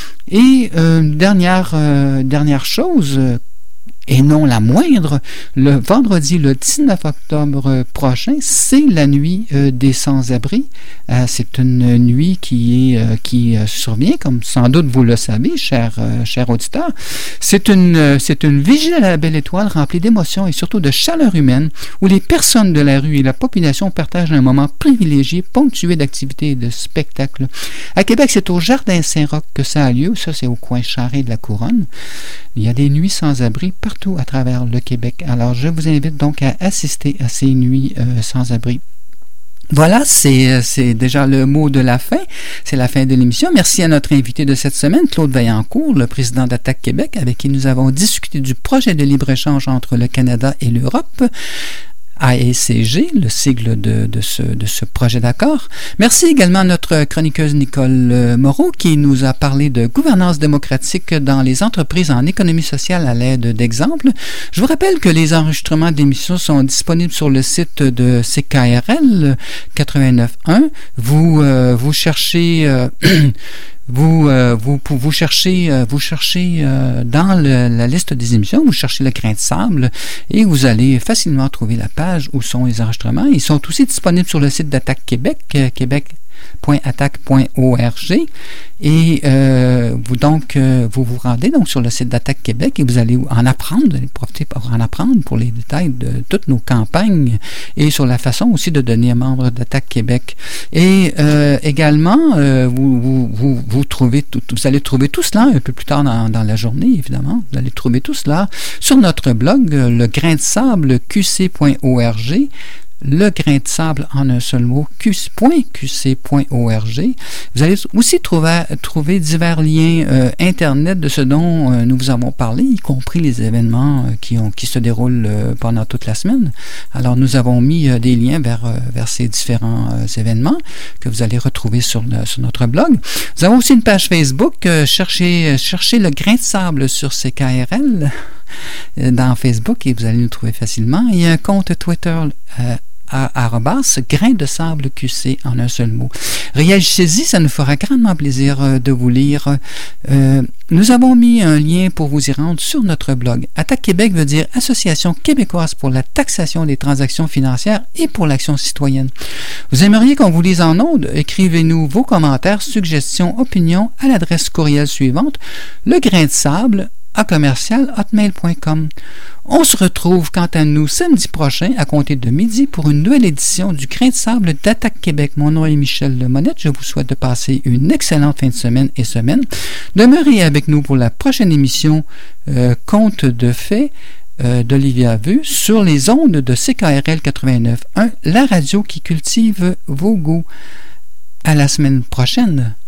Et euh, dernière, euh, dernière chose, euh, et non la moindre, le vendredi le dix-neuf octobre prochain, c'est la nuit euh, des sans-abri. Euh, c'est une nuit qui est euh, qui euh, survient, comme sans doute vous le savez, chers euh, chers auditeurs. C'est une euh, c'est une vigile à la belle étoile remplie d'émotions et surtout de chaleur humaine, où les personnes de la rue et la population partagent un moment privilégié, ponctué d'activités et de spectacles. À Québec, c'est au Jardin Saint-Roch que ça a lieu. Ça, c'est au coin Charest de la Couronne. Il y a des nuits sans-abri partout à travers le Québec. Alors, je vous invite donc à assister à ces nuits euh, sans-abri. Voilà, c'est, c'est déjà le mot de la fin. C'est la fin de l'émission. Merci à notre invité de cette semaine, Claude Vaillancourt, le président d'Attaque Québec, avec qui nous avons discuté du projet de libre-échange entre le Canada et l'Europe. A E C G, le sigle de, de, ce, de ce projet d'accord. Merci également à notre chroniqueuse Nicole Moreau qui nous a parlé de gouvernance démocratique dans les entreprises en économie sociale à l'aide d'exemples. Je vous rappelle que les enregistrements d'émissions sont disponibles sur le site de C K R L quatre-vingt-neuf point un. Vous, euh, vous cherchez... Euh, Vous, euh, vous, vous cherchez, euh, vous cherchez euh, dans le, la liste des émissions, vous cherchez le grain de sable et vous allez facilement trouver la page où sont les enregistrements. Ils sont aussi disponibles sur le site d'Attaque Québec, euh, québec point attaque point org et euh, vous donc euh, vous vous rendez donc sur le site d'Attaque Québec et vous allez en apprendre, vous allez profiter pour en apprendre pour les détails de toutes nos campagnes et sur la façon aussi de devenir membre d'Attaque Québec. Et euh, également euh, vous, vous, vous, vous trouvez tout, vous allez trouver tout cela un peu plus tard dans, dans la journée, évidemment. Vous allez trouver tout cela sur notre blog, le grain de sable q c point org. Le grain de sable en un seul mot, q c point org. Vous allez aussi trouver, trouver divers liens euh, Internet de ce dont euh, nous vous avons parlé, y compris les événements euh, qui, ont, qui se déroulent euh, pendant toute la semaine. Alors, nous avons mis euh, des liens vers, euh, vers ces différents euh, événements que vous allez retrouver sur, le, sur notre blog. Nous avons aussi une page Facebook. Euh, cherchez, cherchez le grain de sable sur C K R L dans Facebook et vous allez nous trouver facilement. Il y a un compte Twitter euh, à arrobas grain de sable Q C en un seul mot. Réagissez-y, ça nous fera grandement plaisir euh, de vous lire. Euh, nous avons mis un lien pour vous y rendre sur notre blog. Attaque Québec veut dire Association québécoise pour la taxation des transactions financières et pour l'action citoyenne. Vous aimeriez qu'on vous lise en ondes? Écrivez-nous vos commentaires, suggestions, opinions à l'adresse courriel suivante, le grain de sable à commercial hotmail point com. On se retrouve quant à nous samedi prochain à compter de midi pour une nouvelle édition du Grain de sable d'Attaque Québec. Mon nom est Michel Lemonette. Je vous souhaite de passer une excellente fin de semaine et semaine. Demeurez avec nous pour la prochaine émission euh, Contes de fées euh, d'Olivia Vu sur les ondes de C K R L quatre-vingt-neuf point un, la radio qui cultive vos goûts. À la semaine prochaine.